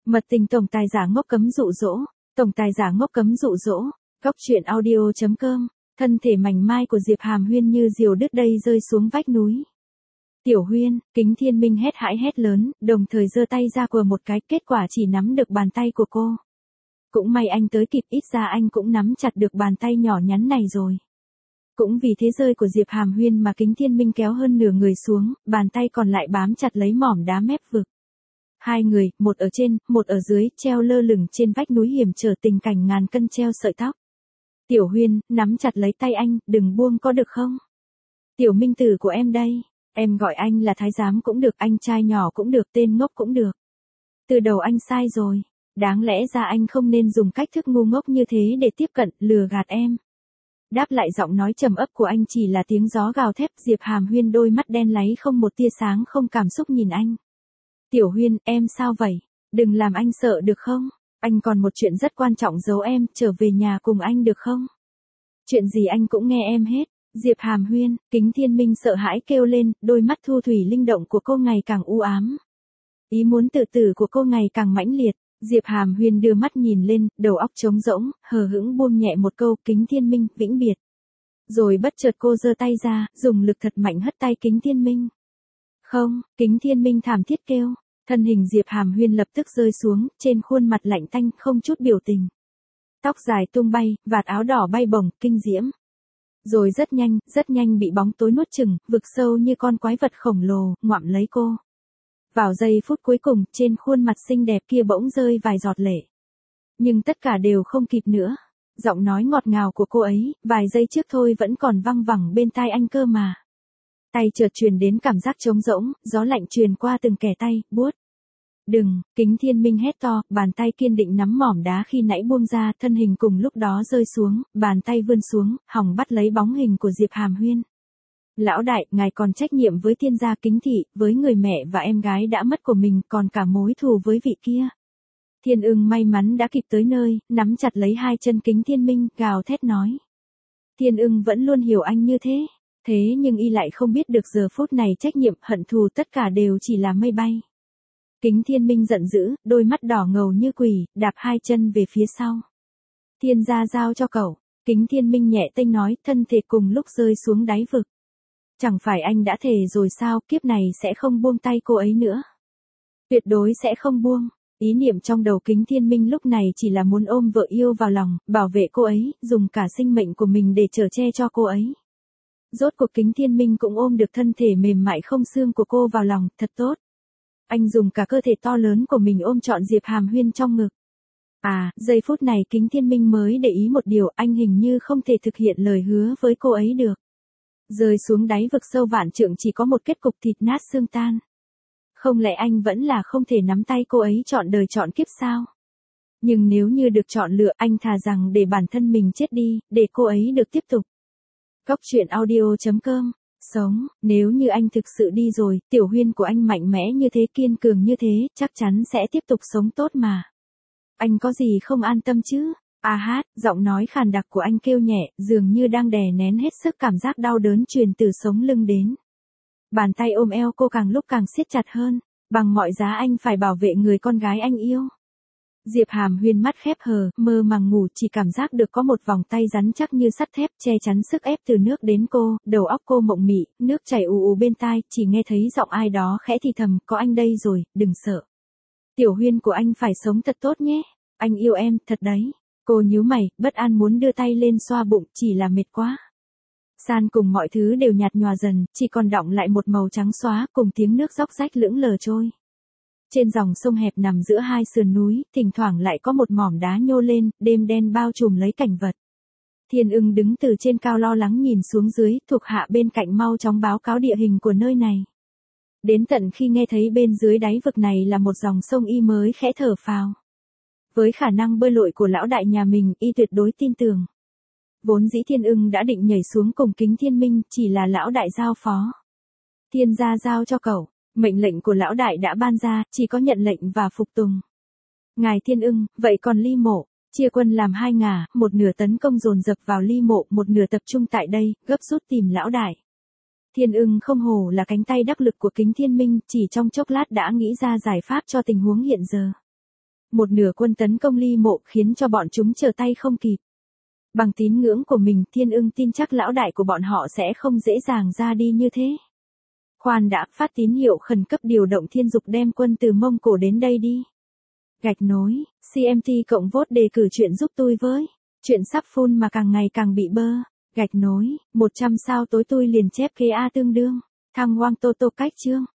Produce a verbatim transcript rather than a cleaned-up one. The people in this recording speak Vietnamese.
Mật tình tổng tài giả ngốc cấm dụ dỗ, tổng tài giả ngốc cấm dụ dỗ, góc truyện audio chấm com, thân thể mảnh mai của Diệp Hàm Huyên như diều đứt dây rơi xuống vách núi. Tiểu Huyên, Kính Thiên Minh hét hãi hét lớn, đồng thời giơ tay ra quờ một cái, kết quả chỉ nắm được bàn tay của cô. Cũng may anh tới kịp, ít ra anh cũng nắm chặt được bàn tay nhỏ nhắn này rồi. Cũng vì thế rơi của Diệp Hàm Huyên mà Kính Thiên Minh kéo hơn nửa người xuống, bàn tay còn lại bám chặt lấy mỏm đá mép vực. Hai người, một ở trên, một ở dưới, treo lơ lửng trên vách núi hiểm trở, tình cảnh ngàn cân treo sợi tóc. Tiểu Huyên, nắm chặt lấy tay anh, đừng buông có được không? Tiểu Minh tử của em đây, em gọi anh là thái giám cũng được, anh trai nhỏ cũng được, tên ngốc cũng được. Từ đầu anh sai rồi, đáng lẽ ra anh không nên dùng cách thức ngu ngốc như thế để tiếp cận, lừa gạt em. Đáp lại giọng nói trầm ấp của anh chỉ là tiếng gió gào thét. Diệp Hàm Huyên đôi mắt đen láy không một tia sáng không cảm xúc nhìn anh. Tiểu Huyên, em sao vậy? Đừng làm anh sợ được không? Anh còn một chuyện rất quan trọng giấu em, trở về nhà cùng anh được không? Chuyện gì anh cũng nghe em hết. Diệp Hàm Huyên, Kính Thiên Minh sợ hãi kêu lên, đôi mắt thu thủy linh động của cô ngày càng u ám. Ý muốn tự tử của cô ngày càng mãnh liệt. Diệp Hàm Huyên đưa mắt nhìn lên, đầu óc trống rỗng, hờ hững buông nhẹ một câu, Kính Thiên Minh, vĩnh biệt. Rồi bất chợt cô giơ tay ra, dùng lực thật mạnh hất tay Kính Thiên Minh. Không, Kính Thiên Minh thảm thiết kêu, thân hình Diệp Hàm Huyên lập tức rơi xuống, trên khuôn mặt lạnh tanh không chút biểu tình. Tóc dài tung bay, vạt áo đỏ bay bổng, kinh diễm. Rồi rất nhanh, rất nhanh bị bóng tối nuốt chửng, vực sâu như con quái vật khổng lồ, ngoạm lấy cô. Vào giây phút cuối cùng, trên khuôn mặt xinh đẹp kia bỗng rơi vài giọt lệ. Nhưng tất cả đều không kịp nữa. Giọng nói ngọt ngào của cô ấy, vài giây trước thôi vẫn còn văng vẳng bên tai anh cơ mà. Tay chợt truyền đến cảm giác trống rỗng, gió lạnh truyền qua từng kẻ tay, buốt. Đừng, Kính Thiên Minh hét to, bàn tay kiên định nắm mỏm đá khi nãy buông ra, thân hình cùng lúc đó rơi xuống, bàn tay vươn xuống, hòng bắt lấy bóng hình của Diệp Hàm Huyên. Lão đại, ngài còn trách nhiệm với Thiên gia Kính thị, với người mẹ và em gái đã mất của mình, còn cả mối thù với vị kia. Thiên Ưng may mắn đã kịp tới nơi, nắm chặt lấy hai chân Kính Thiên Minh, gào thét nói. Thiên Ưng vẫn luôn hiểu anh như thế, thế nhưng y lại không biết được giờ phút này trách nhiệm, hận thù tất cả đều chỉ là mây bay. Kính Thiên Minh giận dữ, đôi mắt đỏ ngầu như quỷ, đạp hai chân về phía sau. Thiên gia giao cho cậu, Kính Thiên Minh nhẹ tênh nói, thân thể cùng lúc rơi xuống đáy vực. Chẳng phải anh đã thề rồi sao, kiếp này sẽ không buông tay cô ấy nữa. Tuyệt đối sẽ không buông. Ý niệm trong đầu Kính Thiên Minh lúc này chỉ là muốn ôm vợ yêu vào lòng, bảo vệ cô ấy, dùng cả sinh mệnh của mình để chở che cho cô ấy. Rốt cuộc Kính Thiên Minh cũng ôm được thân thể mềm mại không xương của cô vào lòng, thật tốt. Anh dùng cả cơ thể to lớn của mình ôm trọn Diệp Hàm Huyên trong ngực. À, giây phút này Kính Thiên Minh mới để ý một điều, anh hình như không thể thực hiện lời hứa với cô ấy được. Rơi xuống đáy vực sâu vạn trượng chỉ có một kết cục thịt nát xương tan. Không lẽ anh vẫn là không thể nắm tay cô ấy trọn đời trọn kiếp sao? Nhưng nếu như được chọn lựa, anh thà rằng để bản thân mình chết đi, để cô ấy được tiếp tục. Góc truyện audio chấm com, sống, nếu như anh thực sự đi rồi, Tiểu Huyên của anh mạnh mẽ như thế, kiên cường như thế, chắc chắn sẽ tiếp tục sống tốt mà. Anh có gì không an tâm chứ? A hát, giọng nói khàn đặc của anh kêu nhẹ, dường như đang đè nén hết sức cảm giác đau đớn truyền từ sống lưng đến. Bàn tay ôm eo cô càng lúc càng siết chặt hơn, bằng mọi giá anh phải bảo vệ người con gái anh yêu. Diệp Hàm Huyên mắt khép hờ, mơ màng ngủ, chỉ cảm giác được có một vòng tay rắn chắc như sắt thép che chắn sức ép từ nước đến cô, đầu óc cô mộng mị, nước chảy ù ù bên tai, chỉ nghe thấy giọng ai đó khẽ thì thầm, có anh đây rồi, đừng sợ. Tiểu Huyên của anh phải sống thật tốt nhé, anh yêu em, thật đấy. Cô nhíu mày, bất an muốn đưa tay lên xoa bụng, chỉ là mệt quá. San cùng mọi thứ đều nhạt nhòa dần, chỉ còn đọng lại một màu trắng xóa, cùng tiếng nước róc rách lững lờ trôi. Trên dòng sông hẹp nằm giữa hai sườn núi, thỉnh thoảng lại có một mỏm đá nhô lên, đêm đen bao trùm lấy cảnh vật. Thiên Ưng đứng từ trên cao lo lắng nhìn xuống dưới, thuộc hạ bên cạnh mau chóng báo cáo địa hình của nơi này. Đến tận khi nghe thấy bên dưới đáy vực này là một dòng sông y mới khẽ thở phào. Với khả năng bơi lội của lão đại nhà mình, y tuyệt đối tin tưởng. Vốn dĩ Thiên Ưng đã định nhảy xuống cùng Kính Thiên Minh, chỉ là lão đại giao phó. Thiên gia giao cho cậu, mệnh lệnh của lão đại đã ban ra, chỉ có nhận lệnh và phục tùng. Ngài Thiên Ưng, vậy còn Ly Mộ, chia quân làm hai ngả, một nửa tấn công dồn dập vào Ly Mộ, một nửa tập trung tại đây, gấp rút tìm lão đại. Thiên Ưng không hổ là cánh tay đắc lực của Kính Thiên Minh, chỉ trong chốc lát đã nghĩ ra giải pháp cho tình huống hiện giờ. Một nửa quân tấn công Ly Mộ khiến cho bọn chúng trở tay không kịp. Bằng tín ngưỡng của mình, Thiên Ưng tin chắc lão đại của bọn họ sẽ không dễ dàng ra đi như thế. Khoan đã, phát tín hiệu khẩn cấp điều động Thiên Dục đem quân từ Mông Cổ đến đây đi. Gạch nối, xê em tê cộng vote đề cử chuyện giúp tôi với. Chuyện sắp phun mà càng ngày càng bị bơ. Gạch nối, một trăm sao tối tôi liền chép kế A tương đương. Thăng Wang Tô Tô cách chương.